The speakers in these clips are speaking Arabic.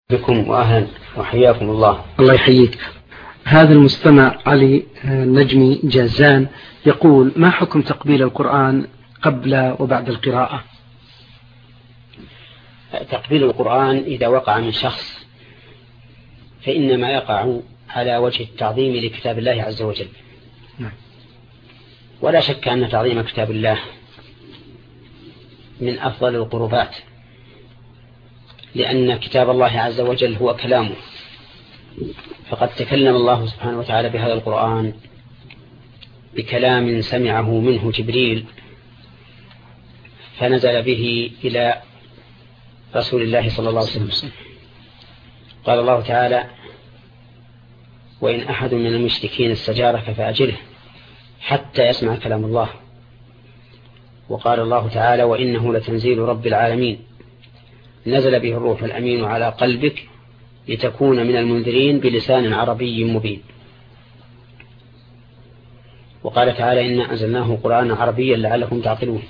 بكم وأهلا وحياكم الله. الله يحييك. هذا المستمع علي نجمي جازان يقول: ما حكم تقبيل القرآن قبل وبعد القراءة؟ تقبيل القرآن إذا وقع من شخص فإنما يقع على وجه التعظيم لكتاب الله عز وجل. ولا شك أن تعظيم كتاب الله من أفضل القربات، لأن كتاب الله عز وجل هو كلامه، فقد تكلم الله سبحانه وتعالى بهذا القرآن بكلام سمعه منه جبريل فنزل به إلى رسول الله صلى الله عليه وسلم. قال الله تعالى: وإن أحد من المشركين استجارك فأجره حتى يسمع كلام الله. وقال الله تعالى: وإنه لتنزيل رب العالمين نزل به الروح الأمين على قلبك لتكون من المنذرين بلسان عربي مبين. وقال تعالى: إنا أنزلناه قرآنا عربيا لعلكم تعقلون.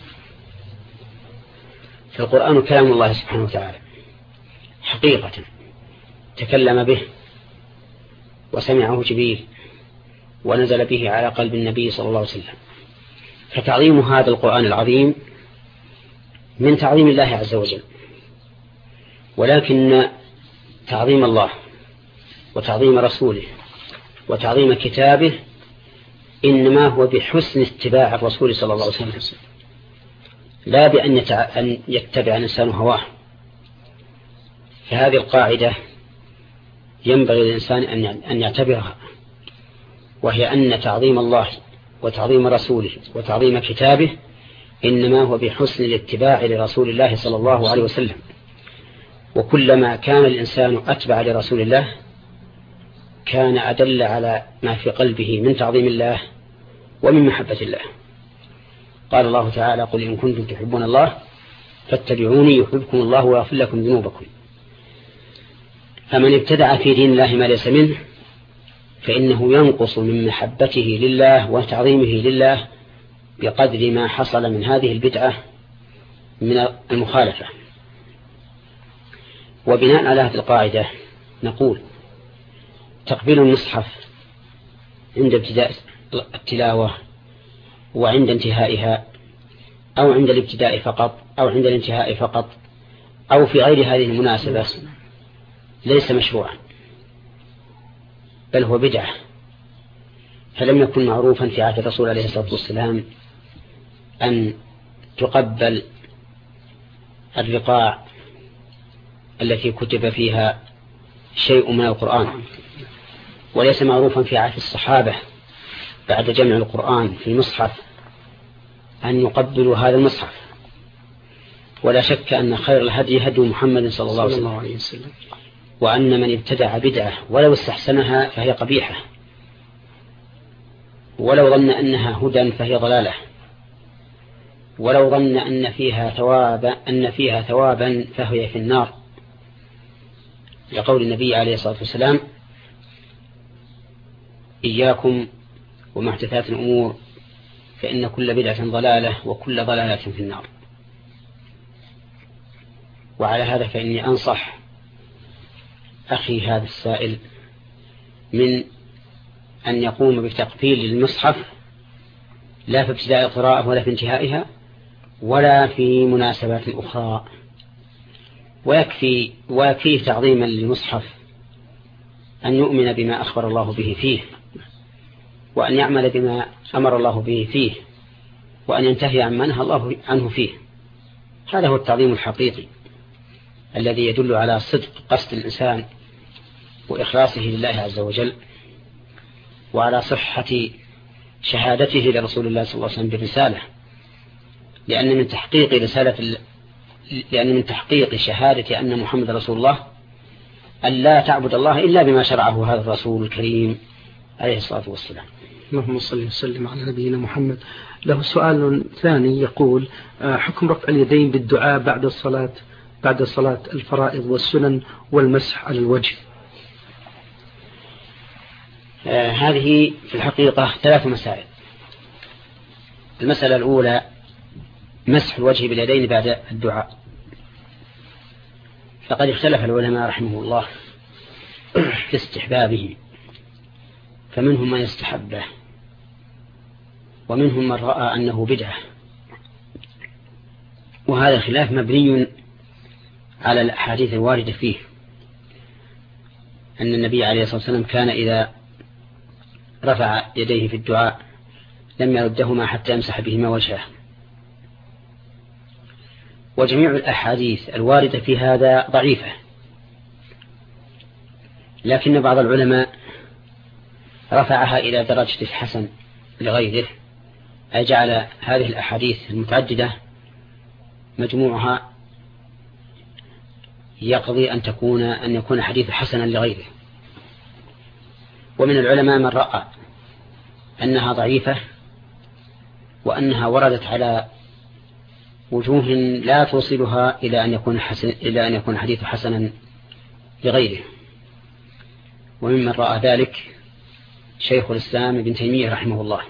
فالقرآن كلام الله سبحانه وتعالى حقيقة تكلم به وسمعه جبريل ونزل به على قلب النبي صلى الله عليه وسلم، فتعظيم هذا القرآن العظيم من تعظيم الله عز وجل. ولكن تعظيم الله وتعظيم رسوله وتعظيم كتابه إنما هو بحسن اتباع الرسول صلى الله عليه وسلم، لا بأن يتبع الإنسان هواه. فهذه القاعدة ينبغي للإنسان أن يعتبرها، وهي أن تعظيم الله وتعظيم رسوله وتعظيم كتابه إنما هو بحسن الاتباع لرسول الله صلى الله عليه وسلم. وكلما كان الإنسان أتبع لرسول الله كان أدل على ما في قلبه من تعظيم الله ومن محبة الله. قال الله تعالى: قل إن كنتم تحبون الله فاتبعوني يحببكم الله ويغفر لكم ذنوبكم. فمن ابتدع في دين الله ما ليس منه فإنه ينقص من محبته لله وتعظيمه لله بقدر ما حصل من هذه البدعة من المخالفة. وبناء على هذه القاعدة نقول: تقبيل المصحف عند ابتداء التلاوة وعند انتهائها، أو عند الابتداء فقط، أو عند الانتهاء فقط، أو في غير هذه المناسبة ليس مشروعا، بل هو بدعة. فلم يكن معروفا في عهد الرسول عليه الصلاة والسلام أن تقبل الرقاع التي كتب فيها شيء من القرآن، وليس معروفا في عهد الصحابة بعد جمع القرآن في المصحف أن يقبلوا هذا المصحف. ولا شك أن خير الهدي هدي محمد صلى الله عليه وسلم، وأن من ابتدع بدعة ولو استحسنها فهي قبيحة، ولو ظن أنها هدى فهي ضلالة، ولو ظن أن فيها ثوابا فهي في النار، لقول النبي عليه الصلاة والسلام: إياكم ومحدثات الأمور فإن كل بدعة ضلالة وكل ضلالة في النار. وعلى هذا فإني أنصح أخي هذا السائل من أن يقوم بتقبيل المصحف لا في ابتداء القراءة ولا في انتهائها ولا في مناسبات أخرى، ويكفي تعظيما للمصحف أن يؤمن بما أخبر الله به فيه، وأن يعمل بما أمر الله به فيه، وأن ينتهي عما نهى الله عنه فيه. هذا هو التعظيم الحقيقي الذي يدل على صدق قصد الإنسان وإخلاصه لله عز وجل، وعلى صحة شهادته لرسول الله صلى الله عليه وسلم بالرسالة. لأن من تحقيق شهادة أن محمد رسول الله أن لا تعبد الله إلا بما شرعه هذا الرسول الكريم عليه الصلاة والسلام. اللهم صل وسلم على نبينا محمد. له سؤال ثاني يقول: حكم رفع اليدين بالدعاء بعد صلاة الفرائض والسنن والمسح على الوجه. هذه في الحقيقة 3 مسائل. المسألة الأولى مسح الوجه باليدين بعد الدعاء. فقد اختلف العلماء رحمه الله في استحبابه، فمنهم من يستحبه ومنهم من رأى أنه بدعة، وهذا الخلاف مبني على الأحاديث الواردة فيه، أن النبي عليه الصلاة والسلام كان إذا رفع يديه في الدعاء لم يردهما حتى يمسح بهما وجهه. وجميع الأحاديث الواردة في هذا ضعيفة، لكن بعض العلماء رفعها إلى درجة الحسن لغيره، أي جعل هذه الأحاديث المتعددة مجموعها يقضي أن يكون حديث حسنا لغيره. ومن العلماء من رأى أنها ضعيفة وأنها وردت على وجوه لا توصلها إلى أن يكون حديث حسنا لغيره. وممن رأى ذلك شيخ الإسلام ابن تيمية رحمه الله،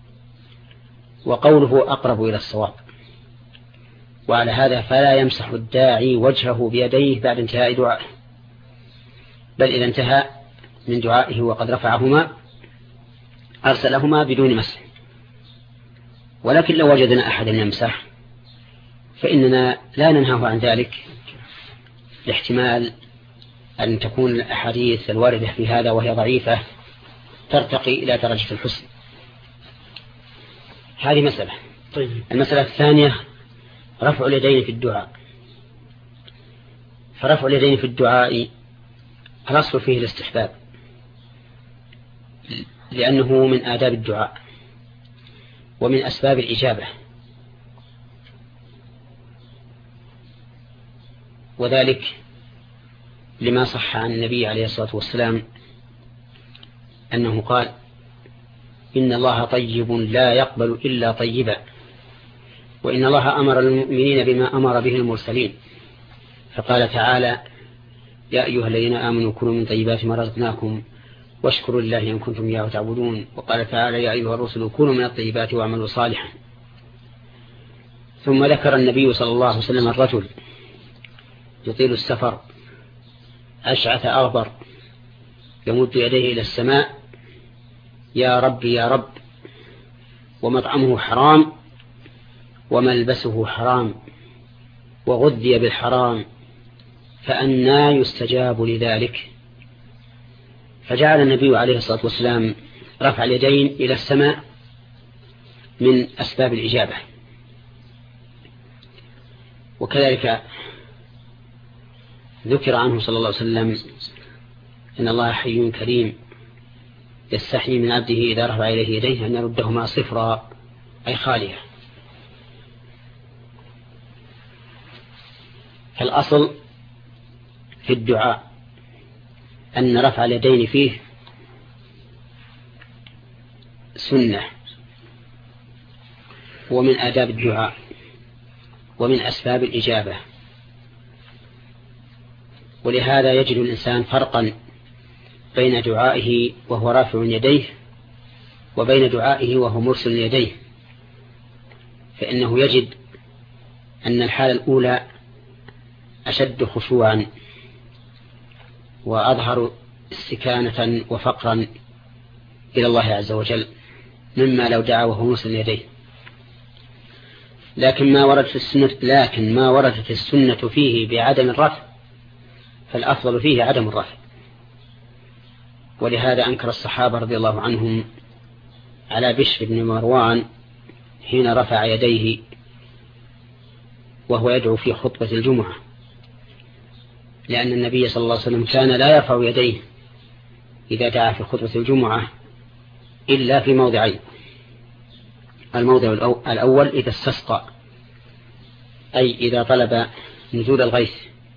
وقوله أقرب إلى الصواب. وعلى هذا فلا يمسح الداعي وجهه بيديه بعد انتهاء دعائه، بل إذا انتهى من دعائه وقد رفعهما أرسلهما بدون مسح. ولكن لو وجدنا أحدا يمسح فإننا لا ننهاه عن ذلك، لاحتمال أن تكون الأحاديث الواردة في هذا وهي ضعيفة ترتقي إلى درجة الحسن. هذه مسألة. طيب. المسألة الثانية رفع اليدين في الدعاء. فرفع اليدين في الدعاء الأصل فيه الاستحباب، لأنه من آداب الدعاء ومن أسباب الإجابة، وذلك لما صح عن النبي عليه الصلاة والسلام أنه قال: إن الله طيب لا يقبل إلا طيبا، وإن الله أمر المؤمنين بما أمر به المرسلين، فقال تعالى: يا أيها الذين آمنوا كلوا من طيبات ما رزقناكم واشكروا لله إن كنتم إياه تعبدون. وقال تعالى: يا أيها الرسل كلوا من الطيبات واعملوا صالحا. ثم ذكر النبي صلى الله عليه وسلم الرجل يطيل السفر أشعث أغبر يمد يديه إلى السماء: يا رب يا رب، ومطعمه حرام وملبسه حرام وغذي بالحرام، فأنى يستجاب لذلك؟ فجعل النبي عليه الصلاة والسلام رفع اليدين إلى السماء من أسباب الإجابة. وكذلك ذكر عنه صلى الله عليه وسلم: إن الله حي كريم يستحيي من عبده إذا رفع إليه يديه أن يردهما صفرا، أي خالية. فالأصل في الدعاء أن رفع اليدين فيه سنة ومن آداب الدعاء ومن أسباب الإجابة. ولهذا يجد الإنسان فرقا بين دعائه وهو رافع يديه وبين دعائه وهو مرسل يديه، فإنه يجد أن الحالة الأولى أشد خشوعا وأظهر استكانة وفقرا إلى الله عز وجل مما لو دعا وهو مرسل يديه. لكن ما وردت السنة فيه بعدم الرفع فالأفضل فيه عدم الرفع. ولهذا أنكر الصحابة رضي الله عنهم على بشر بن مروان حين رفع يديه وهو يدعو في خطبة الجمعة، لأن النبي صلى الله عليه وسلم كان لا يرفع يديه إذا دعا في خطبة الجمعة إلا في موضعين: الموضع الأول إذا استسقى، أي إذا طلب نزول الغيث،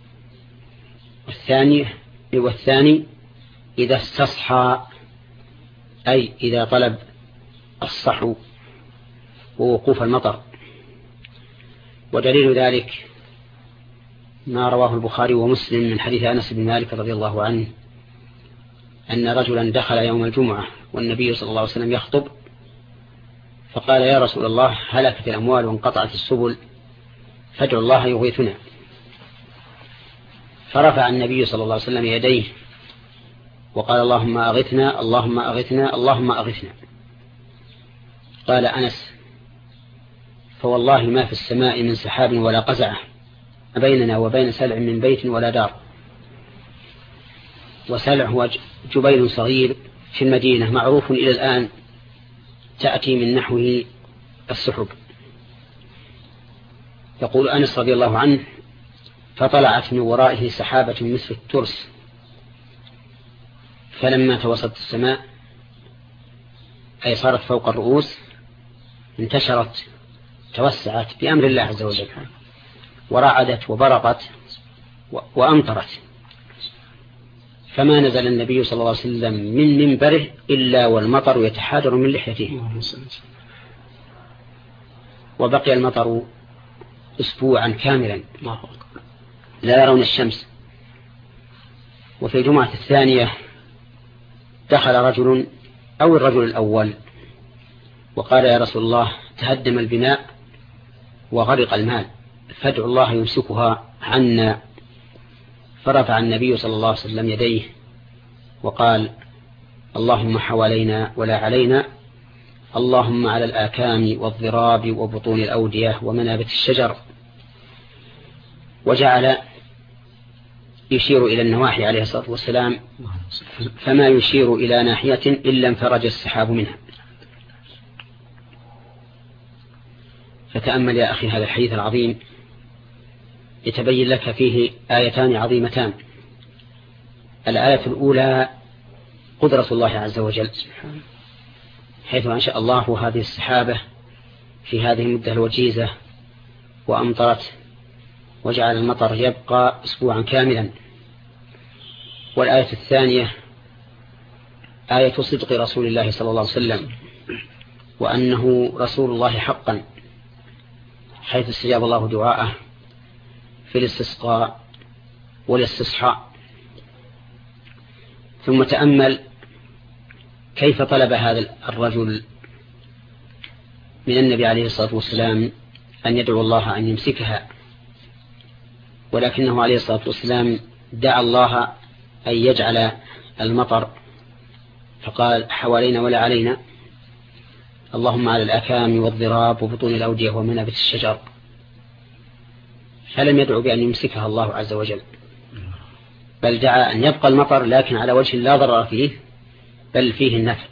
والثاني إذا استصحى، أي إذا طلب الصحو ووقوف المطر. ودليل ذلك ما رواه البخاري ومسلم من حديث أنس بن مالك رضي الله عنه أن رجلا دخل يوم الجمعة والنبي صلى الله عليه وسلم يخطب، فقال: يا رسول الله، هلكت الأموال وانقطعت السبل، فادعوا الله يغيثنا. فرفع النبي صلى الله عليه وسلم يديه وقال اللهم أغثنا اللهم أغثنا اللهم أغثنا. قال أنس فوالله ما في السماء من سحاب ولا قزعة بيننا وبين سلع من بيت ولا دار. وسلع هو جبيل صغير في المدينة معروف إلى الآن تأتي من نحوه السحب. يقول أنس رضي الله عنه فطلعت من ورائه سحابة مثل الترس فلما توسطت السماء أي صارت فوق الرؤوس انتشرت توسعت بأمر الله عز وجل ورعدت وبرقت وأمطرت فما نزل النبي صلى الله عليه وسلم من منبره إلا والمطر يتحادر من لحيته وبقي المطر أسبوعا كاملا لا يرون الشمس. وفي الجمعة الثانية دخل رجل أو الرجل الأول وقال يا رسول الله تهدم البناء وغرق المال فادعوا الله يمسكها عنا. فرفع النبي صلى الله عليه وسلم يديه وقال اللهم حوالينا ولا علينا اللهم على الآكام والضراب وبطون الأودية ومنابت الشجر. وجعل يشير إلى النواحي عليه الصلاة والسلام فما يشير إلى ناحية إلا انفرج السحاب منها. فتأمل يا أخي هذا الحديث العظيم يتبين لك فيه آيتان عظيمتان. الآية الأولى قدرة الله عز وجل حيث أنشأ الله هذه السحابة في هذه المدة الوجيزة وأمطرت وجعل المطر يبقى أسبوعا كاملا. والآية الثانية آية صدق رسول الله صلى الله عليه وسلم وأنه رسول الله حقا حيث استجاب الله دعاءه في الاستسقاء والاستصحاء. ثم تأمل كيف طلب هذا الرجل من النبي عليه الصلاة والسلام أن يدعو الله أن يمسكها ولكنه عليه الصلاة والسلام دعا الله أن يجعل المطر فقال حوالينا ولا علينا اللهم على الأكام والضراب وبطون الأودية ومنابت الشجر. فلم يدعو بأن يمسكها الله عز وجل بل دعا أن يبقى المطر لكن على وجه لا ضرر فيه بل فيه النفع.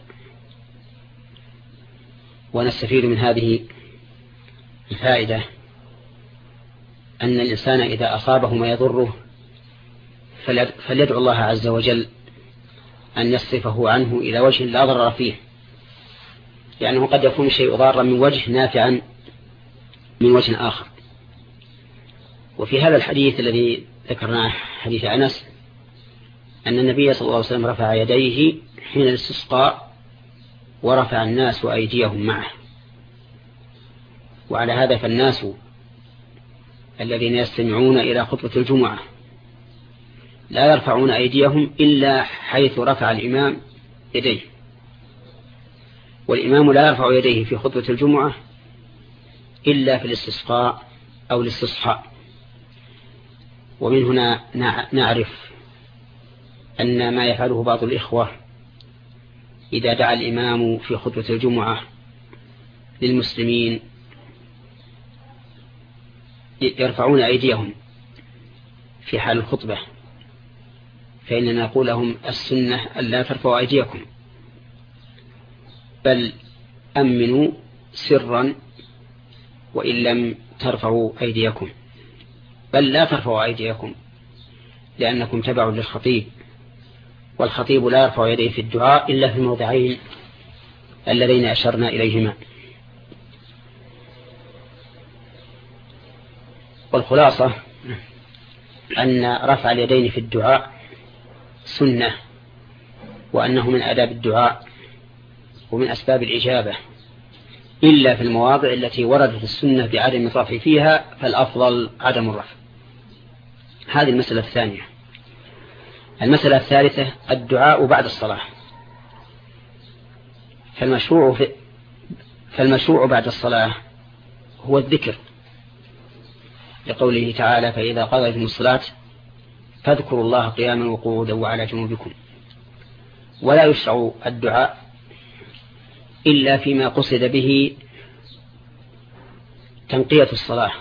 ونستفيد من هذه الفائدة أن الإنسان إذا أصابه ما يضره فليدعو الله عز وجل أن يصرفه عنه إلى وجه لا ضرر فيه لأنه قد يكون الشيء ضارا من وجه نافعا من وجه آخر. وفي هذا الحديث الذي ذكرناه حديث أنس أن النبي صلى الله عليه وسلم رفع يديه حين الاستسقاء ورفع الناس أيديهم معه. وعلى هذا فالناس الذين يستمعون إلى خطبة الجمعة لا يرفعون أيديهم إلا حيث رفع الإمام يديه والإمام لا يرفع يديه في خطبة الجمعة إلا في الاستسقاء أو الاستصحاء. ومن هنا نعرف أن ما يفعله بعض الإخوة إذا دعا الإمام في خطبة الجمعة للمسلمين يرفعون أيديهم في حال الخطبة فإننا نقول لهم السنة أن لا ترفعوا أيديكم بل أمنوا سرا وإن لم ترفعوا أيديكم بل لا ترفعوا أيديكم لأنكم تبعوا للخطيب والخطيب لا يرفع يديه في الدعاء إلا في الموضعين اللذين أشرنا إليهما. والخلاصة أن رفع اليدين في الدعاء سنة وأنه من آداب الدعاء ومن أسباب الإجابة إلا في المواضع التي وردت السنة بعدم الرفع فيها فالأفضل عدم الرفع. هذه المسألة الثانية. المسألة الثالثة الدعاء بعد الصلاة. فالمشروع بعد الصلاة هو الذكر لقوله تعالى فإذا قضيتم الصلاة فاذكروا الله قياما وقعودا وعلى جنوبكم. ولا يشرع الدعاء إلا فيما قصد به تنقية الصلاة،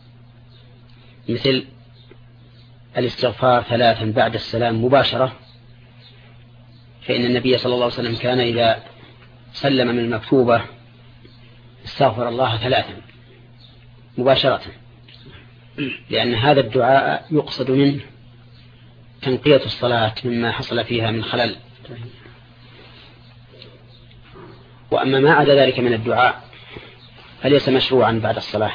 مثل الاستغفار 3 بعد السلام مباشرة، فإن النبي صلى الله عليه وسلم كان إذا سلم من المكتوبة استغفر الله 3 مباشرة، لأن هذا الدعاء يقصد منه تنقية الصلاة مما حصل فيها من خلل. وأما ما عدا ذلك من الدعاء فليس مشروعا بعد الصلاة،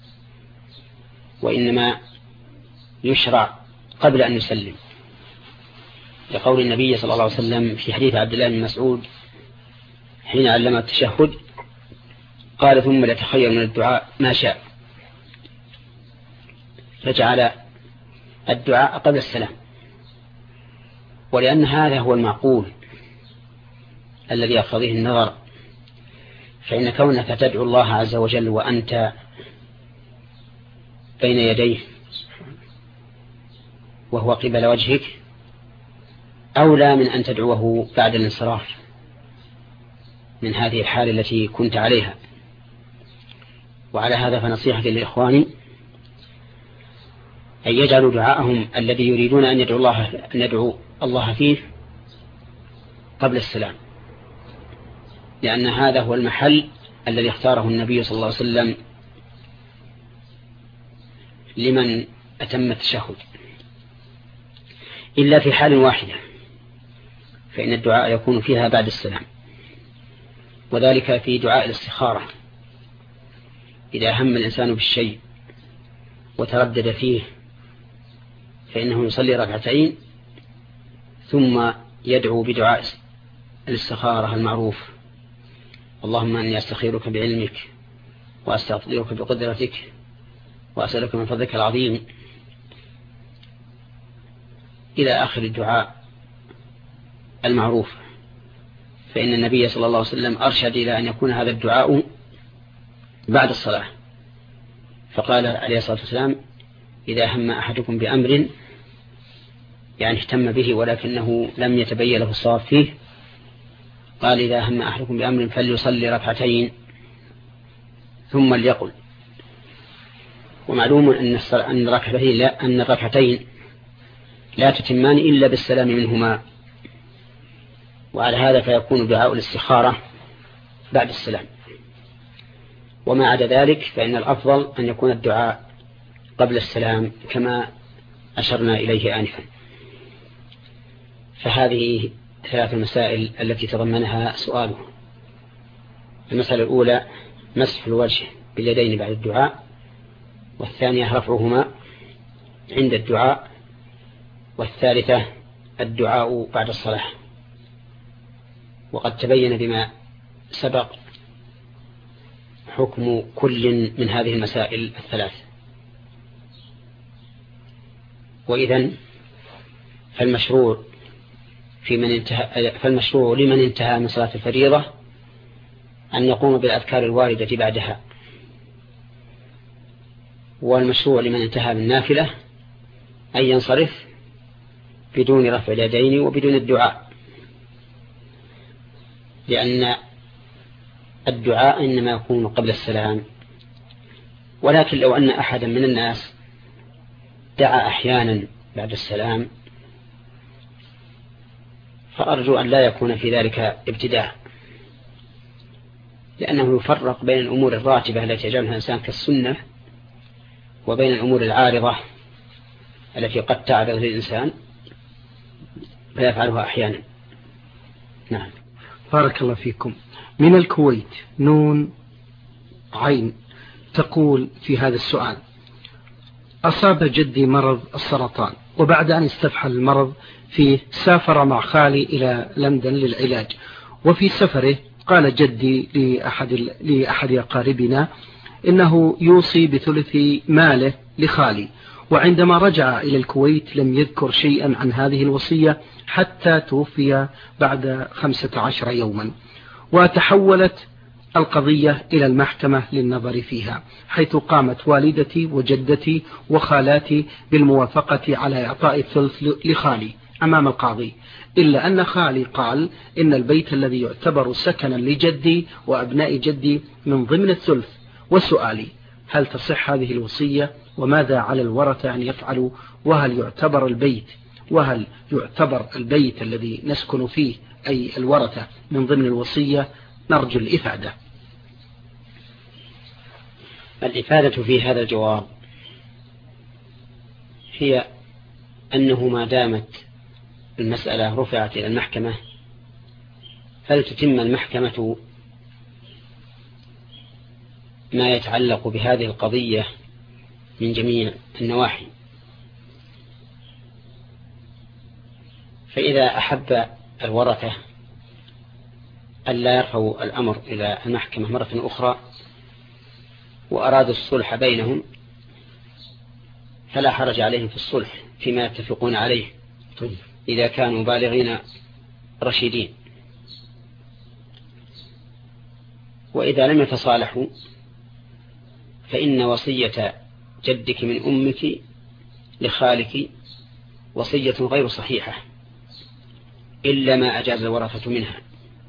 وإنما يشرع قبل أن يسلم، لقول النبي صلى الله عليه وسلم في حديث عبد الله بن مسعود حين علم التشهد قال: ثم ليتخير من الدعاء ما شاء، فجعل الدعاء قبل السلام. ولأن هذا هو المعقول الذي يقتضيه النظر، فإن كونك تدعو الله عز وجل وأنت بين يديه وهو قبل وجهك أولى من أن تدعوه بعد الانصراف من هذه الحالة التي كنت عليها. وعلى هذا فنصيحتي لإخواني أن يجعلوا دعاءهم الذي يريدون أن يدعو الله فيه قبل السلام، لأن هذا هو المحل الذي اختاره النبي صلى الله عليه وسلم لمن أتم التشهد، إلا في حال واحدة فإن الدعاء يكون فيها بعد السلام، وذلك في دعاء الاستخارة. إذا هم الإنسان بالشيء وتردد فيه فإنه يصلي 2 ركعتين ثم يدعو بدعاء الاستخارة المعروف: اللهم أني أستخيرك بعلمك وأستغفرك بقدرتك وأسألك من فضلك العظيم، إلى آخر الدعاء المعروف. فإن النبي صلى الله عليه وسلم أرشد إلى أن يكون هذا الدعاء بعد الصلاة، فقال عليه الصلاة والسلام: إذا هم أحدكم بأمر، يعني اهتم به ولكنه لم يتبين له الصواب فيه، قال: إذا هم أحدكم بأمر فليصلي 2 ركعتين ثم ليقل. ومعلوم أن الركعتين لا تتمان إلا بالسلام منهما، وعلى هذا فيكون دعاء الاستخارة بعد السلام. وما عدا ذلك فإن الأفضل أن يكون الدعاء قبل السلام كما أشرنا إليه آنفا. فهذه 3 مسائل التي تضمنها سؤاله. المسألة الأولى مسح الوجه باليدين بعد الدعاء، والثانية رفعهما عند الدعاء، والثالثة الدعاء بعد الصلاة. وقد تبين بما سبق حكم كل من هذه المسائل 3. وإذن فالمشروع لمن انتهى من صلاة الفريضة أن يقوم بالأذكار الواردة بعدها، والمشروع لمن انتهى من نافلة أن ينصرف بدون رفع اليدين وبدون الدعاء، لأن الدعاء إنما يكون قبل السلام. ولكن لو أن أحدا من الناس دعا أحيانا بعد السلام فأرجو أن لا يكون في ذلك ابتداع، لأنه يفرق بين الأمور الراتبة التي يجعلها الإنسان كالسنة وبين الأمور العارضة التي قد تعرض للإنسان فيفعلها أحيانا. نعم. بارك الله فيكم. من الكويت نون عين تقول في هذا السؤال: أصاب جدي مرض السرطان، وبعد أن استفحل المرض فيه سافر مع خالي إلى لندن للعلاج، وفي سفره قال جدي لأحد أقاربنا إنه يوصي بثلث ماله لخالي، وعندما رجع إلى الكويت لم يذكر شيئا عن هذه الوصية حتى توفي بعد 15 يوما، وتحولت القضية إلى المحكمة للنظر فيها، حيث قامت والدتي وجدتي وخالاتي بالموافقة على إعطاء الثلث لخالي أمام القاضي، إلا أن خالي قال إن البيت الذي يعتبر سكنا لجدي وأبناء جدي من ضمن الثلث. وسؤالي: هل تصح هذه الوصية؟ وماذا على الورثة أن يفعلوا؟ وهل يعتبر البيت الذي نسكن فيه أي الورثة من ضمن الوصية؟ نرجو الإفادة. الإفادة في هذا الجواب هي أنه ما دامت المسألة رفعت إلى المحكمة فلتتم المحكمة ما يتعلق بهذه القضية من جميع النواحي. فإذا أحب الورثة ألا يرفعوا الأمر إلى المحكمة مرة أخرى وأرادوا الصلح بينهم فلا حرج عليهم في الصلح فيما يتفقون عليه إذا كانوا بالغين رشيدين. وإذا لم يتصالحوا فإن وصية جدك من أمك لخالك وصية غير صحيحة إلا ما أجاز الورثة منها،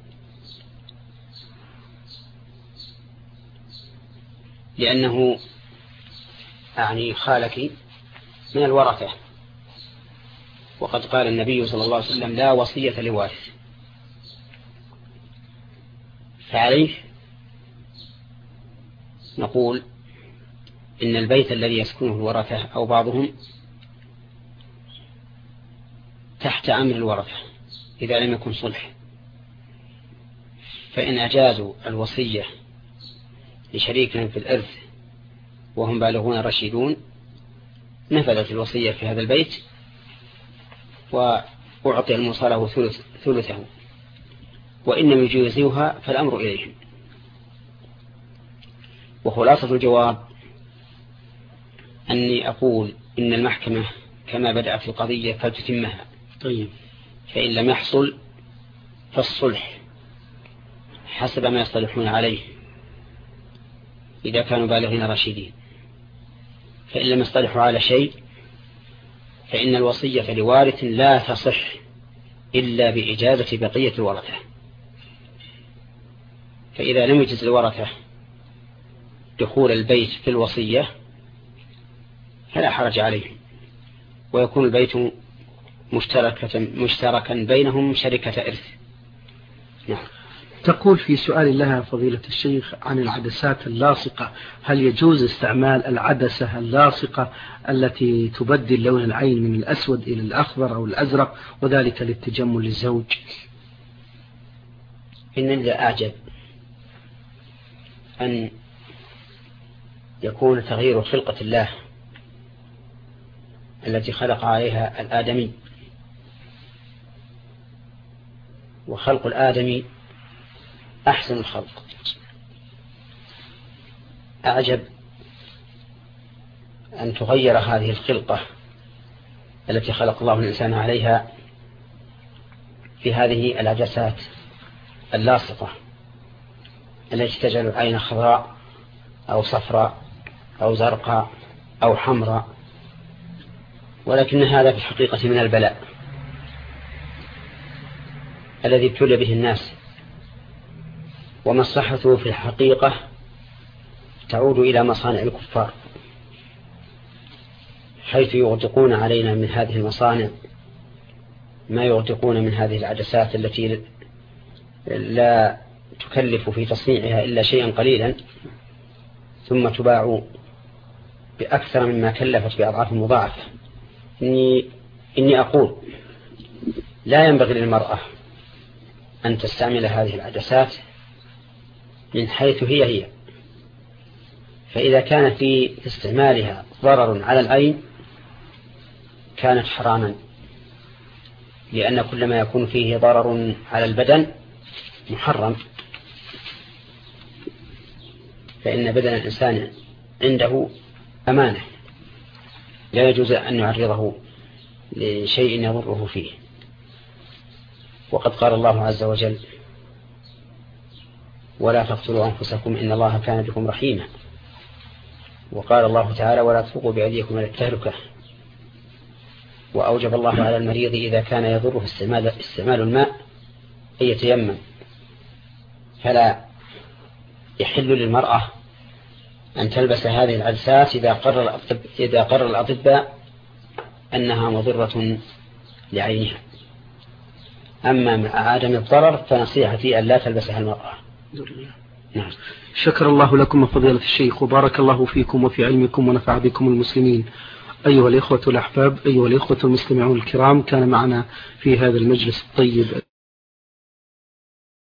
لأنه أعني خالك من الورثة، وقد قال النبي صلى الله عليه وسلم: لا وصية لوارث. فعليه نقول إن البيت الذي يسكنه الورثة أو بعضهم تحت أمر الورثة إذا لم يكن صلح، فإن أجازوا الوصية لشريكهم في الإرث وهم بالغون رشيدون نفذت الوصية في هذا البيت وأعطي الموصى له ثلثه، وإن لم يجوزوها فالأمر إليهم. وخلاصة الجواب أني أقول إن المحكمة كما بدأت القضية فتتمها. طيب. فإن لم يحصل فالصلح حسب ما يصطلحون عليه إذا كانوا بالغين رشيدين. فإن لم يصطلحوا على شيء فإن الوصية لوارث لا تصح إلا بإجازة بقية الورثة. فإذا لم يجز الورثة دخول البيت في الوصية فلا حرج عليهم، ويكون البيت مشتركا بينهم شركة إرث. نعم. تقول في سؤال لها فضيلة الشيخ عن العدسات اللاصقة: هل يجوز استعمال العدسة اللاصقة التي تبدل لون العين من الأسود إلى الأخضر أو الأزرق وذلك للتجمل للزوج؟ إن أعجب أن يكون تغيير خلقة الله التي خلق عليها الآدمي، وخلق الآدمي أحسن الخلق، أعجب أن تغير هذه الخلقة التي خلق الله الإنسان عليها في هذه العدسات اللاصقة التي تجعل العين خضراء أو صفراء أو زرقاء أو حمراء، ولكن هذا في الحقيقة من البلاء الذي ابتلي به الناس، ومصلحته في الحقيقة تعود إلى مصانع الكفار، حيث يغدقون علينا من هذه المصانع ما يغدقون من هذه العدسات التي لا تكلف في تصنيعها إلا شيئا قليلا، ثم تباع بأكثر مما كلفت بأضعاف مضاعفة. إني أقول لا ينبغي للمرأة أن تستعمل هذه العدسات من حيث هي، فإذا كان في استعمالها ضرر على العين كانت حراما، لأن كل ما يكون فيه ضرر على البدن محرم، فإن بدن الإنسان عنده أمانة لا يجوز أن يعرضه لشيء يضره فيه. وقد قال الله عز وجل: ولا تقتلوا أنفسكم إن الله كان بكم رحيما. وقال الله تعالى ولا تلقوا بأيديكم إلى التهلكة. وأوجب الله على المريض إذا كان يضره استعمال الماء أن يتيمم، فلا يحل للمرأة أن تلبس هذه العدسات إذا قرر الأطباء أنها مضرة لعينها. أما مع عدم الضرر فنصيحتي أن لا تلبسها المرأة. نعم. شكر الله لكم فضيلة الشيخ، وبارك الله فيكم وفي علمكم ونفع بكم المسلمين. أيها الإخوة الأحباب، أيها الإخوة المستمعون الكرام، كان معنا في هذا المجلس الطيب